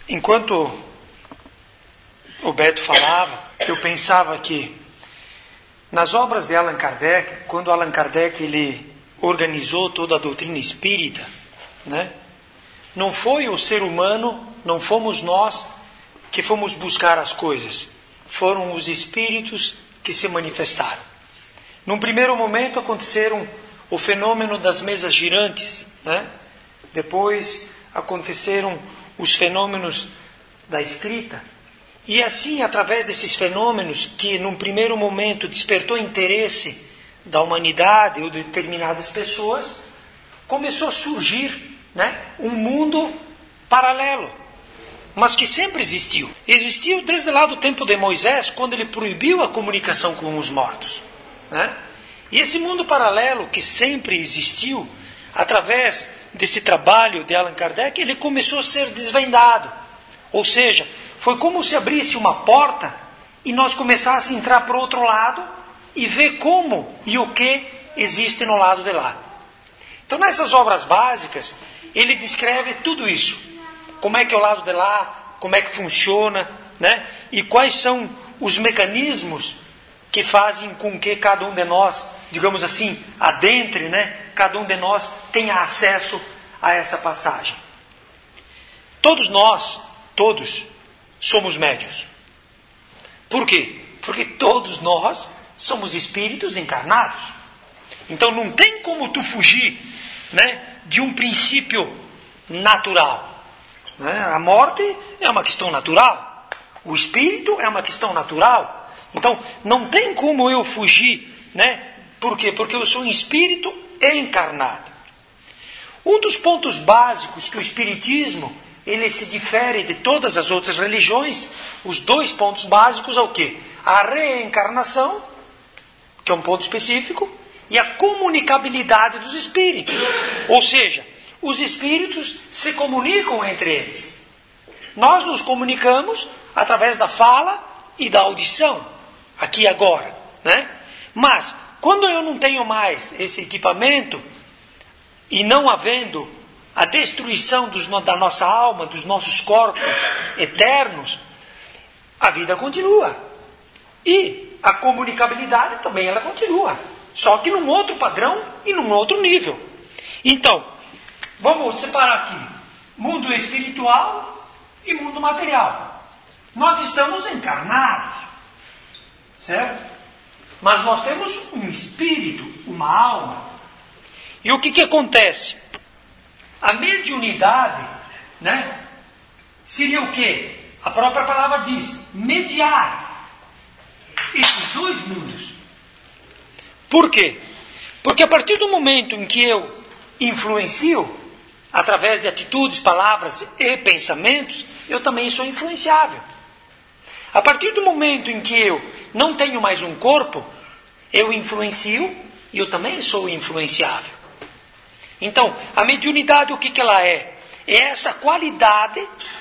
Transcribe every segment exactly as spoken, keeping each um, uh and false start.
Enquanto o Beto falava, eu pensava que nas obras de Allan Kardec, quando Allan Kardec ele organizou toda a doutrina espírita, né, não foi o ser humano, não fomos nós que fomos buscar as coisas, foram os espíritos que se manifestaram. Num primeiro momento aconteceram o fenômeno das mesas girantes, né? Depois aconteceram os fenômenos da escrita. E assim, através desses fenômenos, que num primeiro momento despertou interesse da humanidade ou de determinadas pessoas, começou a surgir, né, um mundo paralelo, mas que sempre existiu. Existiu desde lá do tempo de Moisés, quando ele proibiu a comunicação com os mortos, né? E esse mundo paralelo que sempre existiu, através desse trabalho de Allan Kardec, ele começou a ser desvendado. Ou seja, foi como se abrisse uma porta e nós começássemos a entrar para o outro lado e ver como e o que existe no lado de lá. Então, nessas obras básicas, ele descreve tudo isso. Como é que é o lado de lá, como é que funciona, né? E quais são os mecanismos que fazem com que cada um de nós, digamos assim, adentre, né? Cada um de nós tenha acesso a essa passagem. Todos nós, todos, somos médiuns. Por quê? Porque todos nós somos espíritos encarnados. Então não tem como tu fugir, né, de um princípio natural. Né? A morte é uma questão natural. O espírito é uma questão natural. Então não tem como eu fugir, né? Por quê? Porque eu sou um espírito encarnado. Um dos pontos básicos que o espiritismo ele se difere de todas as outras religiões, os dois pontos básicos é o quê? A reencarnação, que é um ponto específico, e a comunicabilidade dos espíritos. Ou seja, os espíritos se comunicam entre eles. Nós nos comunicamos através da fala e da audição, aqui e agora, né? Mas, quando eu não tenho mais esse equipamento, e não havendo a destruição dos, da nossa alma, dos nossos corpos eternos, a vida continua. E a comunicabilidade também ela continua. Só que num outro padrão e num outro nível. Então, vamos separar aqui mundo espiritual e mundo material. Nós estamos encarnados, certo? Mas nós temos um espírito, uma alma. E o que, que acontece? A mediunidade, né, seria o quê? A própria palavra diz, mediar esses dois mundos. Por quê? Porque a partir do momento em que eu influencio, através de atitudes, palavras e pensamentos, eu também sou influenciável. A partir do momento em que eu não tenho mais um corpo, eu influencio e eu também sou influenciável. Então, a mediunidade, o que, que ela é? É essa qualidade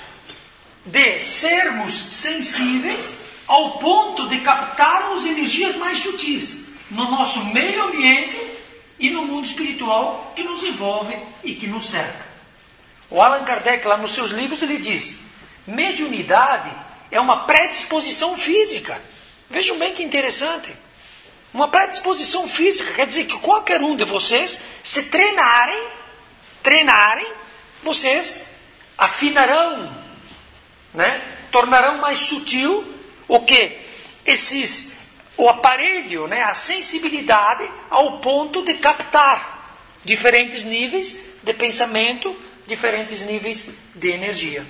de sermos sensíveis ao ponto de captarmos energias mais sutis no nosso meio ambiente e no mundo espiritual que nos envolve e que nos cerca. O Allan Kardec, lá nos seus livros, ele diz, mediunidade é uma predisposição física. Vejam bem que interessante. Uma predisposição física quer dizer que qualquer um de vocês, se treinarem, treinarem, vocês afinarão, né? Tornarão mais sutil o que? Esses, o aparelho, né? A sensibilidade ao ponto de captar diferentes níveis de pensamento, diferentes níveis de energia.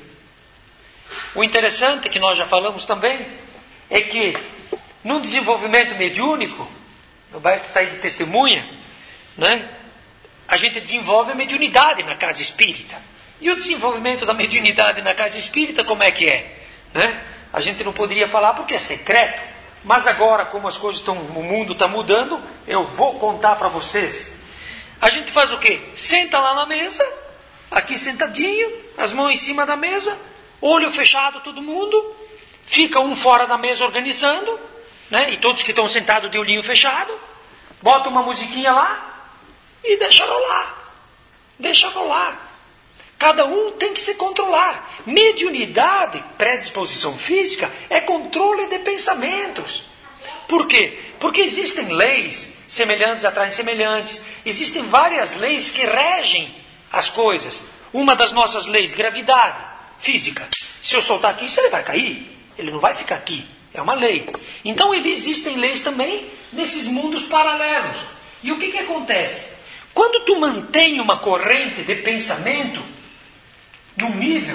O interessante, que nós já falamos também, é que num desenvolvimento mediúnico, o Beto está aí de testemunha, né? A gente desenvolve a mediunidade na casa espírita. E o desenvolvimento da mediunidade na casa espírita, como é que é? Né? A gente não poderia falar porque é secreto. Mas agora, como as coisas estão, o mundo está mudando, eu vou contar para vocês. A gente faz o quê? Senta lá na mesa, aqui sentadinho, as mãos em cima da mesa, olho fechado todo mundo, fica um fora da mesa organizando, né? E todos que estão sentados de olhinho fechado, bota uma musiquinha lá e deixa rolar. Deixa rolar. Cada um tem que se controlar. Mediunidade, predisposição física, é controle de pensamentos. Por quê? Porque existem leis, semelhantes atraem semelhantes. Existem várias leis que regem as coisas. Uma das nossas leis, gravidade física. Se eu soltar aqui, isso ele vai cair. Ele não vai ficar aqui. É uma lei. Então existem leis também nesses mundos paralelos. E o que, que acontece? Quando tu mantém uma corrente de pensamento num nível,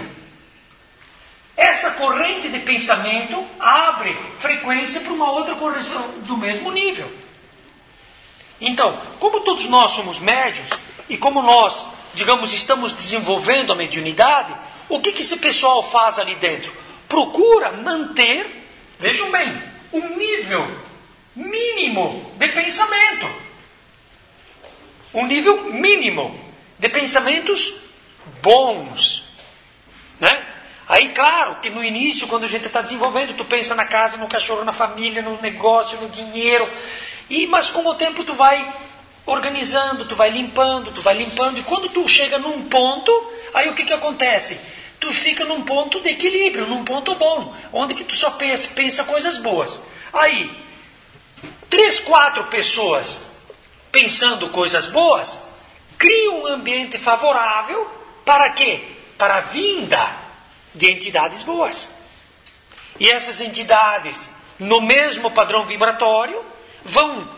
essa corrente de pensamento abre frequência para uma outra corrente do mesmo nível. Então, como todos nós somos médiuns, e como nós, digamos, estamos desenvolvendo a mediunidade, o que, que esse pessoal faz ali dentro? Procura manter, vejam bem, um nível mínimo de pensamento. Um nível mínimo de pensamentos bons. Né? Aí, claro, que no início, quando a gente está desenvolvendo, tu pensa na casa, no cachorro, na família, no negócio, no dinheiro. E, mas com o tempo tu vai organizando, tu vai limpando, tu vai limpando. E quando tu chega num ponto, aí o que, que acontece? Tu fica num ponto de equilíbrio, num ponto bom, onde que tu só pensa, pensa coisas boas. Aí, três, quatro pessoas pensando coisas boas, criam um ambiente favorável para quê? Para a vinda de entidades boas. E essas entidades, no mesmo padrão vibratório, vão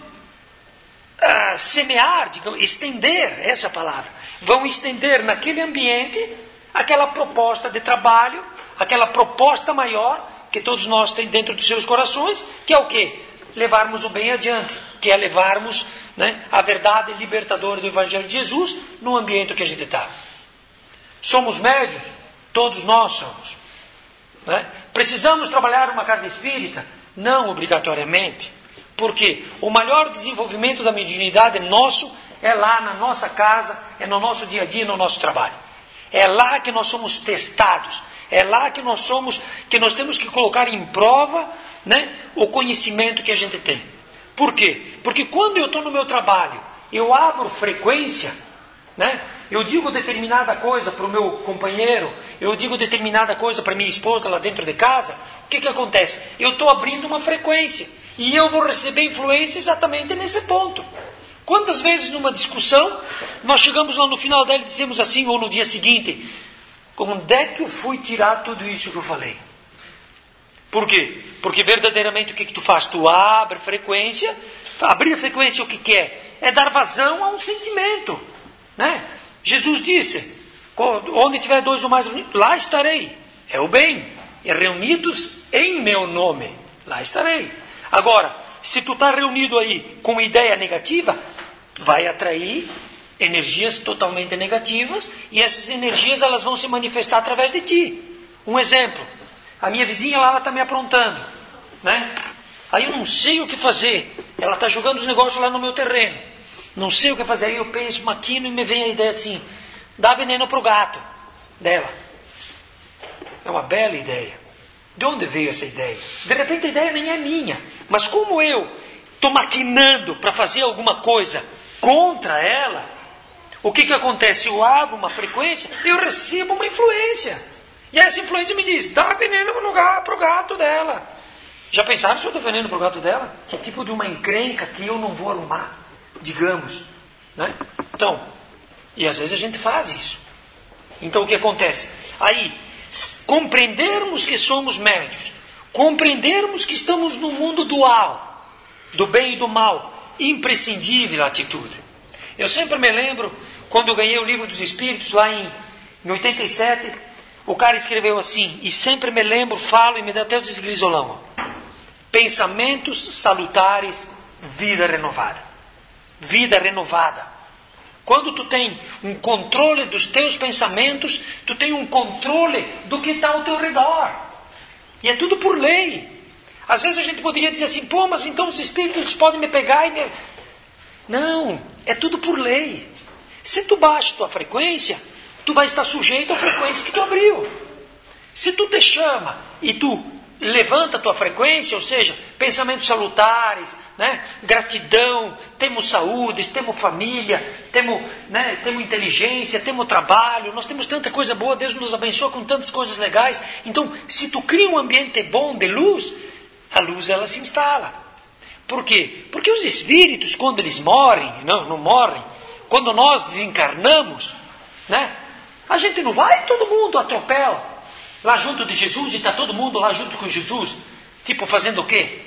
ah, semear, digamos, estender, essa é a palavra, vão estender naquele ambiente aquela proposta de trabalho, aquela proposta maior que todos nós temos dentro dos seus corações, que é o quê? Levarmos o bem adiante, que é levarmos, né, a verdade libertadora do Evangelho de Jesus no ambiente que a gente está. Somos médios? Todos nós somos. Né? Precisamos trabalhar numa casa espírita? Não obrigatoriamente. Porque o maior desenvolvimento da mediunidade nosso é lá na nossa casa, é no nosso dia a dia, no nosso trabalho. É lá que nós somos testados. É lá que nós somos, que nós temos que colocar em prova, né, o conhecimento que a gente tem. Por quê? Porque quando eu estou no meu trabalho, eu abro frequência, né? Eu digo determinada coisa para o meu companheiro, eu digo determinada coisa para minha esposa lá dentro de casa, o que, que acontece? Eu estou abrindo uma frequência e eu vou receber influência exatamente nesse ponto. Quantas vezes numa discussão, nós chegamos lá no final dela e dizemos assim, ou no dia seguinte, onde é que eu fui tirar tudo isso que eu falei? Por quê? Porque verdadeiramente o que, que tu faz? Tu abre frequência, abrir frequência o que, que é? É dar vazão a um sentimento. Né? Jesus disse, onde tiver dois ou mais reunidos, lá estarei. É o bem. E reunidos em meu nome, lá estarei. Agora, se tu está reunido aí com ideia negativa, vai atrair energias totalmente negativas e essas energias elas vão se manifestar através de ti. Um exemplo, a minha vizinha lá está me aprontando, né? Aí eu não sei o que fazer, ela está jogando os negócios lá no meu terreno, não sei o que fazer, aí eu penso, maquino e me vem a ideia assim, dá veneno para o gato dela. É uma bela ideia. De onde veio essa ideia? De repente a ideia nem é minha, mas como eu estou maquinando para fazer alguma coisa contra ela, o que, que acontece? Eu abro uma frequência, eu recebo uma influência. E essa influência me diz, dá veneno para o gato dela. Já pensaram se eu dou veneno para o gato dela? Que tipo de uma encrenca que eu não vou arrumar, digamos. Né? Então, e às vezes a gente faz isso. Então o que acontece? Aí, compreendermos que somos médios, compreendermos que estamos no mundo dual, do bem e do mal, imprescindível a atitude. Eu sempre me lembro, quando eu ganhei o Livro dos Espíritos, lá em, em oitenta e sete, o cara escreveu assim, e sempre me lembro, falo e me dá até os esgrisolão. Pensamentos salutares, vida renovada. Vida renovada. Quando tu tem um controle dos teus pensamentos, tu tem um controle do que está ao teu redor. E é tudo por lei. Às vezes a gente poderia dizer assim, pô, mas então os espíritos podem me pegar e me... Não, é tudo por lei. Se tu baixa tua frequência, tu vai estar sujeito à frequência que tu abriu. Se tu te chama e tu levanta a tua frequência, ou seja, pensamentos salutares, né? Gratidão, temos saúde, temos família, temos, né, temos inteligência, temos trabalho, nós temos tanta coisa boa, Deus nos abençoa com tantas coisas legais. Então, se tu cria um ambiente bom de luz, a luz ela se instala. Por quê? Porque os espíritos, quando eles morrem, não, não morrem, quando nós desencarnamos, né, a gente não vai todo mundo atropela lá junto de Jesus e está todo mundo lá junto com Jesus, tipo fazendo o quê?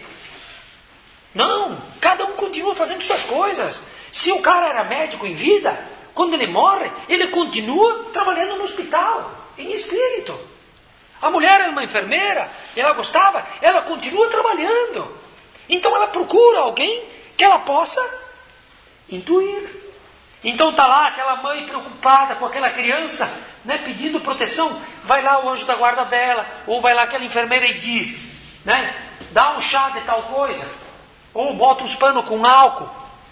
Não, cada um continua fazendo suas coisas. Se o cara era médico em vida, quando ele morre, ele continua trabalhando no hospital, em espírito. A mulher era uma enfermeira, ela gostava, ela continua trabalhando. Então ela procura alguém que ela possa intuir. Então está lá aquela mãe preocupada com aquela criança, né, pedindo proteção. Vai lá o anjo da guarda dela, ou vai lá aquela enfermeira e diz, né, dá um chá de tal coisa. Ou bota uns panos com álcool.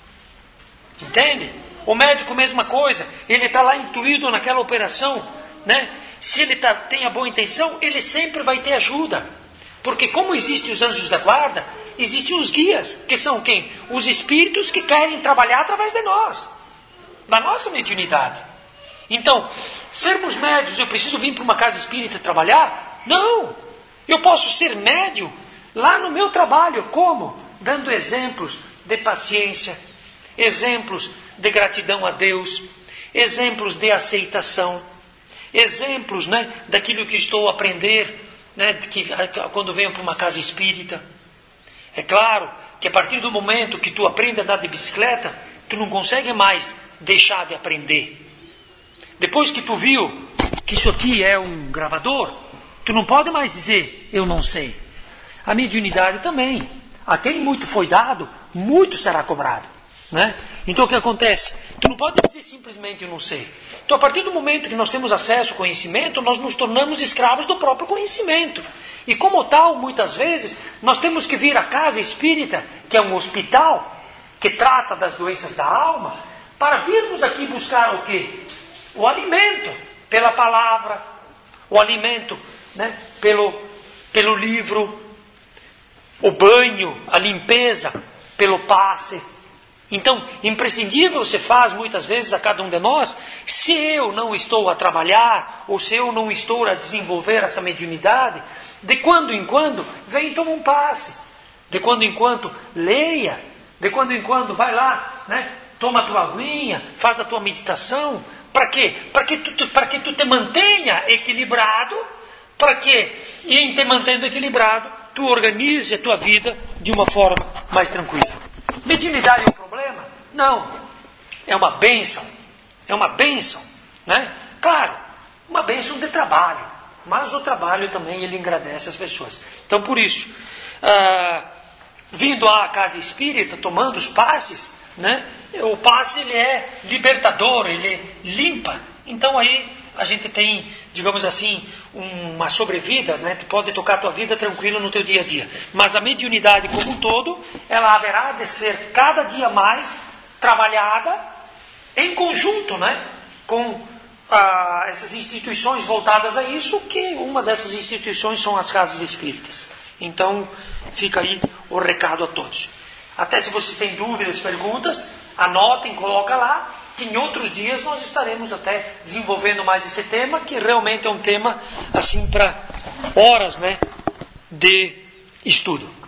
Entende? O médico, mesma coisa. Ele está lá intuído naquela operação, né? Se ele tá, tem a boa intenção, ele sempre vai ter ajuda. Porque como existem os anjos da guarda, existem os guias, que são quem? Os espíritos que querem trabalhar através de nós. Da nossa mediunidade. Então, sermos médios, eu preciso vir para uma casa espírita trabalhar? Não! Eu posso ser médium lá no meu trabalho. Como? Dando exemplos de paciência, exemplos de gratidão a Deus, exemplos de aceitação, exemplos, né, daquilo que estou a aprender, né, que, quando venho para uma casa espírita. É claro que a partir do momento que tu aprende a andar de bicicleta, tu não consegue mais deixar de aprender. Depois que tu viu que isso aqui é um gravador, tu não pode mais dizer, eu não sei. A mediunidade também. A quem muito foi dado, muito será cobrado. Né? Então o que acontece? Tu não pode dizer simplesmente eu não sei. Então a partir do momento que nós temos acesso ao conhecimento, nós nos tornamos escravos do próprio conhecimento. E como tal, muitas vezes, nós temos que vir à casa espírita, que é um hospital, que trata das doenças da alma, para virmos aqui buscar o quê? O alimento, pela palavra, o alimento, né? pelo, pelo livro, o banho, a limpeza, pelo passe. Então, imprescindível se faz muitas vezes a cada um de nós, se eu não estou a trabalhar, ou se eu não estou a desenvolver essa mediunidade, de quando em quando, vem e toma um passe. De quando em quando, leia. De quando em quando, vai lá, né? Toma a tua aguinha, faz a tua meditação. Para quê? Para que tu, para que tu te mantenha equilibrado, para que, e em te mantendo equilibrado, tu organize a tua vida de uma forma mais tranquila. Mediunidade é um problema? Não. É uma bênção. É uma bênção. Né? Claro, uma bênção de trabalho. Mas o trabalho também ele engrandece as pessoas. Então por isso, ah, vindo à casa espírita, tomando os passes, né? O passe ele é libertador, ele limpa. Então aí a gente tem, digamos assim, uma sobrevida, né? Tu pode tocar a tua vida tranquila no teu dia a dia. Mas a mediunidade como um todo, ela haverá de ser cada dia mais trabalhada em conjunto, né? Com ah, essas instituições voltadas a isso, que uma dessas instituições são as casas espíritas. Então, fica aí o recado a todos. Até se vocês têm dúvidas, perguntas, anotem, coloca lá. Em outros dias nós estaremos até desenvolvendo mais esse tema, que realmente é um tema assim para horas, né, de estudo.